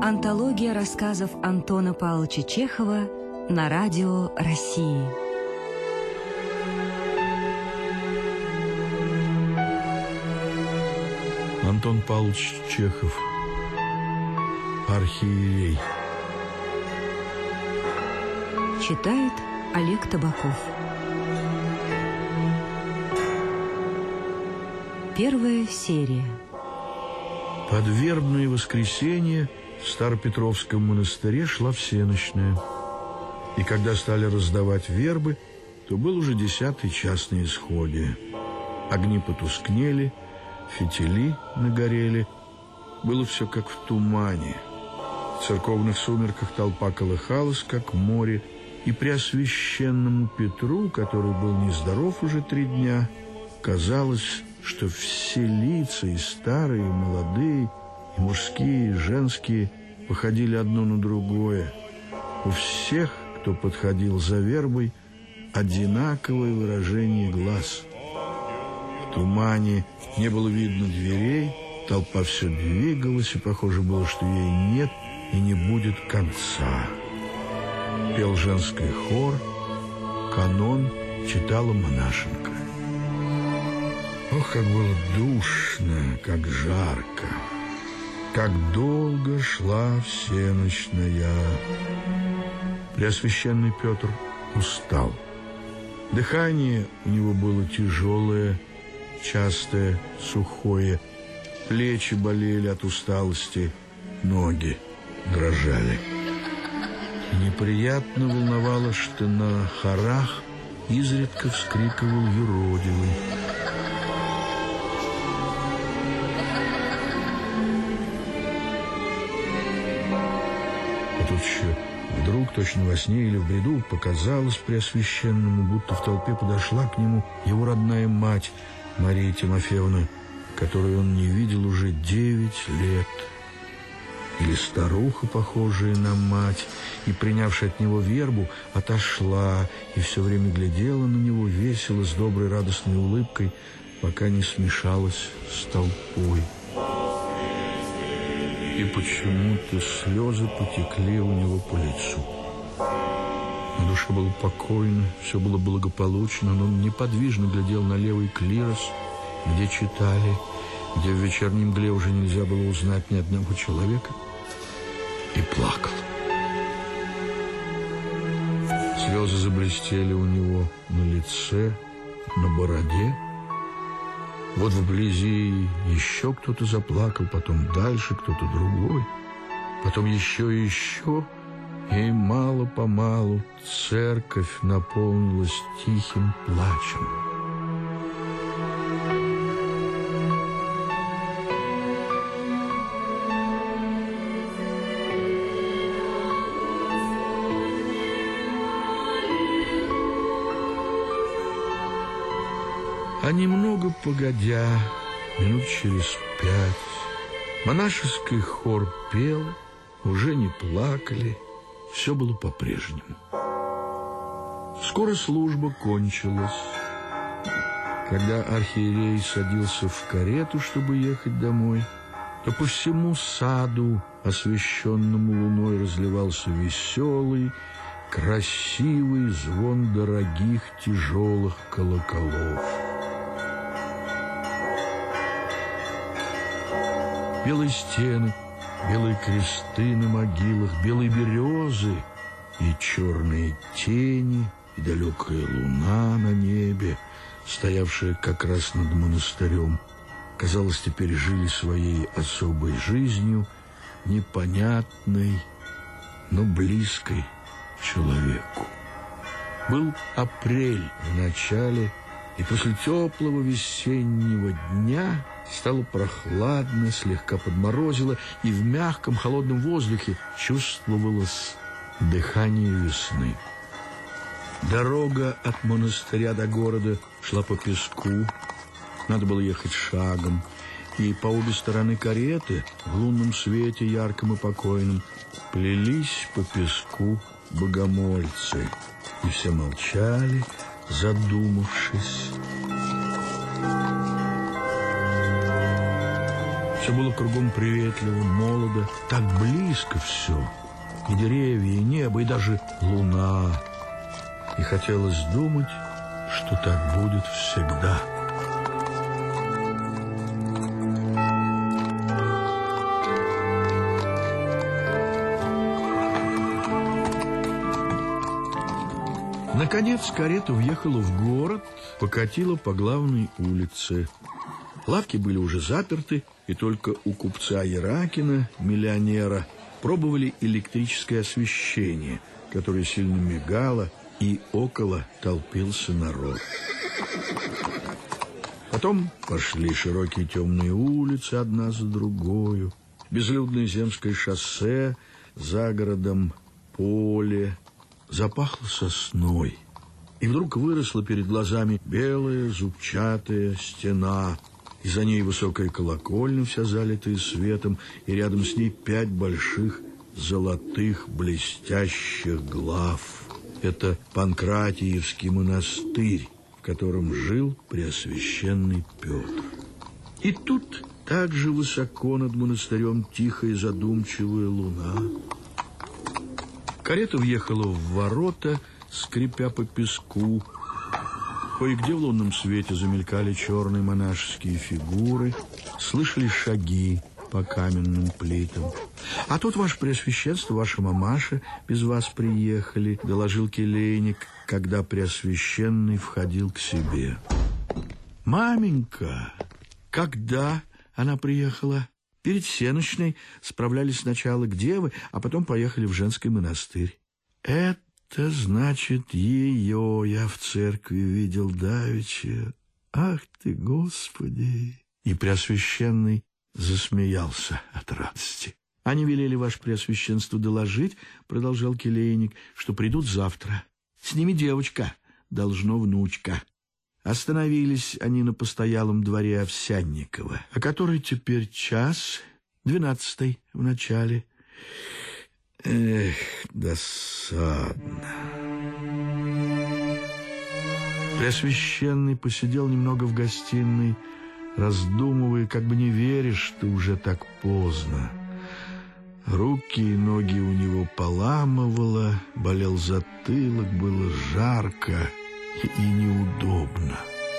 Антология рассказов Антона Павловича Чехова на радио России. Антон Павлович Чехов. Архиерей. Читает Олег Табаков. Первая серия. Под вербное воскресенье в Старопетровском монастыре шла всенощная. И когда стали раздавать вербы, то был уже 10-й час на исходе. Огни потускнели, фитили нагорели. Было все как в тумане. В церковных сумерках толпа колыхалась, как море, и Преосвященному Петру, который был нездоров уже 3 дня, казалось, что все лица, и старые, и молодые, и мужские, и женские, походили одно на другое. У всех, кто подходил за вербой, одинаковое выражение глаз. В тумане не было видно дверей, толпа все двигалась, и похоже было, что ей нет и не будет конца. Пел женский хор, канон читала монашенка. Ох, как было душно, как жарко, как долго шла всенощная. Преосвященный Петр устал. Дыхание у него было тяжелое, частое, сухое. Плечи болели от усталости, ноги дрожали. Неприятно волновало, что на хорах изредка вскрикивал юродивый. А тут еще вдруг, точно во сне или в бреду, показалось Преосвященному, будто в толпе подошла к нему его родная мать Мария Тимофеевна, которую он не видел уже 9 лет. Или старуха, похожая на мать, и, принявшая от него вербу, отошла и все время глядела на него весело, с доброй радостной улыбкой, пока не смешалась с толпой. И почему-то слезы потекли у него по лицу. На душе было покойно, все было благополучно, но он неподвижно глядел на левый клирос, где читали, где в вечерней мгле уже нельзя было узнать ни одного человека, и плакал. Слезы заблестели у него на лице, на бороде. Вот вблизи еще кто-то заплакал, потом дальше кто-то другой, потом еще и еще, и мало-помалу церковь наполнилась тихим плачем. А немного погодя, минут через 5, монашеский хор пел, уже не плакали, все было по-прежнему. Скоро служба кончилась. Когда архиерей садился в карету, чтобы ехать домой, то по всему саду, освещенному луной, разливался веселый, красивый звон дорогих тяжелых колоколов. Белые стены, белые кресты на могилах, белые березы и черные тени, и далекая луна на небе, стоявшая как раз над монастырем, казалось, теперь жили своей особой жизнью, непонятной, но близкой человеку. Был апрель в начале, и после теплого весеннего дня стало прохладно, слегка подморозило, и в мягком холодном воздухе чувствовалось дыхание весны. Дорога от монастыря до города шла по песку, надо было ехать шагом, и по обе стороны кареты в лунном свете, ярком и покойном, плелись по песку богомольцы, и все молчали, задумавшись. Все было кругом приветливо, молодо, так близко все. И деревья, и небо, и даже луна. И хотелось думать, что так будет всегда. Наконец карета въехала в город, покатила по главной улице. Лавки были уже заперты, и только у купца Еракина, миллионера, пробовали электрическое освещение, которое сильно мигало, и около толпился народ. Потом пошли широкие темные улицы, одна за другою, безлюдное земское шоссе, за городом поле. Запахло сосной, и вдруг выросла перед глазами белая зубчатая стена, и за ней высокая колокольня, вся залитая светом, и рядом с ней 5 больших золотых блестящих глав. Это Панкратиевский монастырь, в котором жил Преосвященный Петр. И тут также высоко над монастырем тихая задумчивая луна. Карета въехала в ворота, скрипя по песку. Кое-где в лунном свете замелькали черные монашеские фигуры, слышались шаги по каменным плитам. «А тут, ваше Преосвященство, ваша мамаша без вас приехали», — доложил келейник, когда Преосвященный входил к себе. «Маменька, когда она приехала?» «Перед всенощной справлялись сначала к девы, а потом поехали в женский монастырь». «Это значит, ее я в церкви видел давеча. Ах ты, Господи!» И Преосвященный засмеялся от радости. «Они велели, ваше Преосвященство, доложить, — продолжал келейник, — что придут завтра. С ними девочка, должно внучка». Остановились они на постоялом дворе Овсянникова, а который теперь час, 12 в начале. Эх, досадно. Преосвященный посидел немного в гостиной, раздумывая, как бы не веря, что уже так поздно. Руки и ноги у него поламывало, болел затылок, было жарко и неудобно.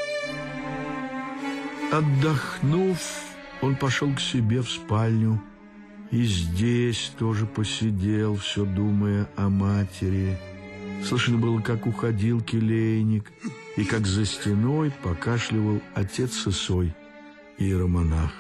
Отдохнув, он пошел к себе в спальню и здесь тоже посидел, все думая о матери. Слышно было, как уходил келейник, и как за стеной покашливал отец Сысой, иеромонах.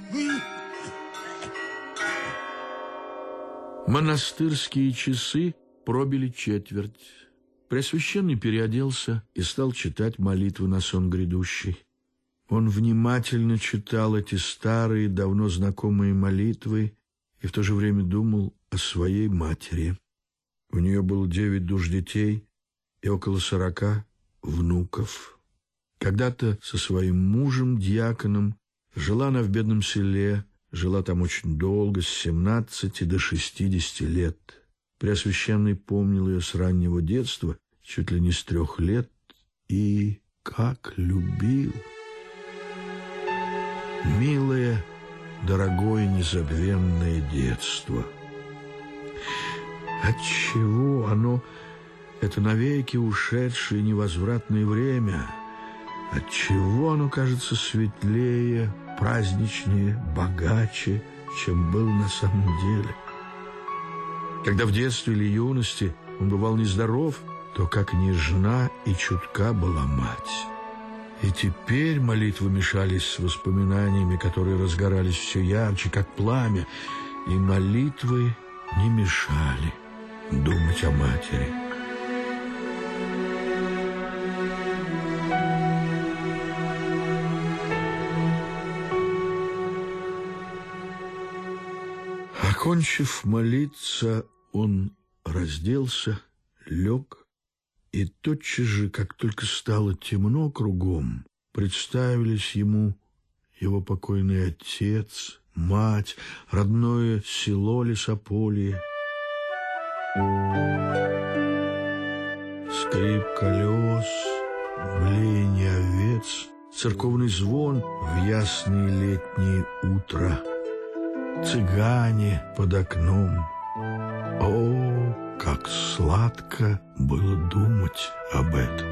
Монастырские часы пробили четверть. Преосвященный переоделся и стал читать молитвы на сон грядущий. Он внимательно читал эти старые, давно знакомые молитвы и в то же время думал о своей матери. У нее было 9 душ детей и около 40 внуков. Когда-то со своим мужем, дьяконом, жила она в бедном селе, жила там очень долго, с 17 до 60 лет. Преосвященный помнил ее с раннего детства, чуть ли не с 3 лет, и как любил. Милое, дорогое, незабвенное детство. Отчего оно, это навеки ушедшее невозвратное время, отчего оно кажется светлее, праздничнее, богаче, чем был на самом деле? Когда в детстве или юности он бывал нездоров, то как нежна и чутка была мать. И теперь молитвы мешались с воспоминаниями, которые разгорались все ярче, как пламя, и молитвы не мешали думать о матери. Окончив молиться, он разделся, лег, и тотчас же, как только стало темно кругом, представились ему его покойный отец, мать, родное село Лесополье. Скрип колес, блеяние овец, церковный звон в ясные летние утра. цыгане под окном. О, как сладко было думать об этом.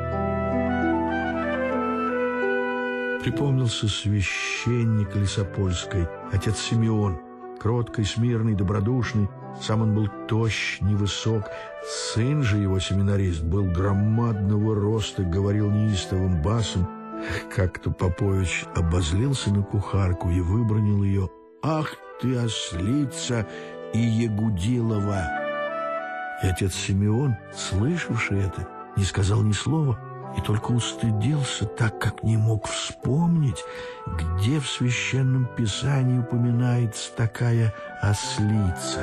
Припомнился священник Лесопольской, отец Симеон, кроткий, смирный, добродушный. Сам он был тощ, невысок. Сын же его, семинарист, был громадного роста, говорил неистовым басом. Как-то Попович обозлился на кухарку и выбранил ее: «Ах ты, ослица и Ягудилова!» И отец Симеон, слышавший это, не сказал ни слова и только устыдился, так как не мог вспомнить, где в Священном Писании упоминается такая ослица.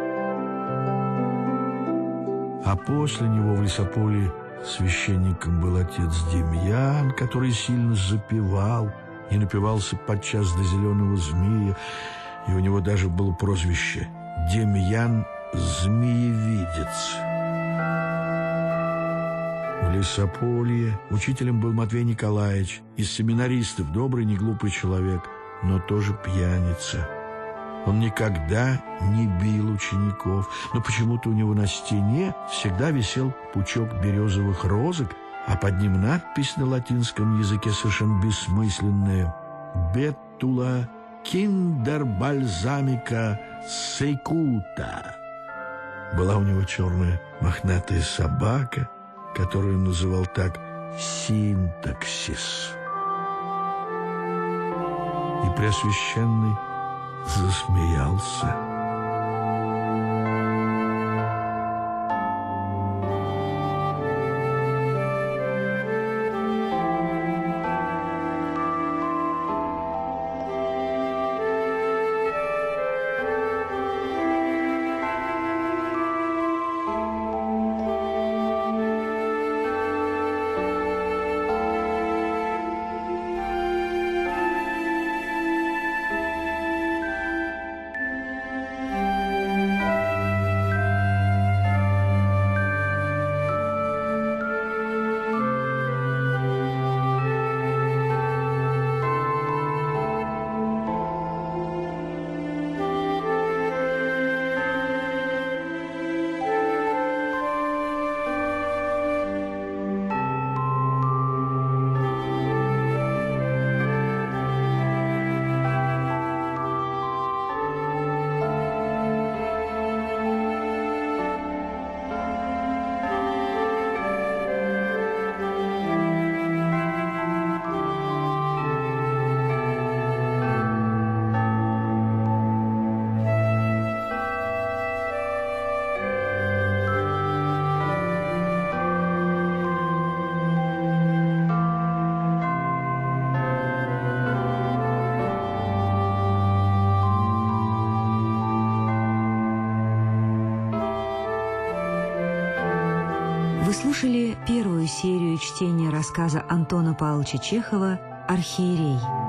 А после него в Лесополе священником был отец Демьян, который сильно запевал и напевался подчас до зеленого змея, и у него даже было прозвище Демьян Змеевидец. В Лесополье учителем был Матвей Николаевич, из семинаристов, добрый, неглупый человек, но тоже пьяница. Он никогда не бил учеников, но почему-то у него на стене всегда висел пучок березовых розок, а под ним надпись на латинском языке совершенно бессмысленная: «Беттула киндербальзамика секута». Была у него черная мохнатая собака, которую он называл так «синтаксис». И Преосвященный засмеялся. Вы слушали первую серию чтения рассказа Антона Павловича Чехова «Архиерей».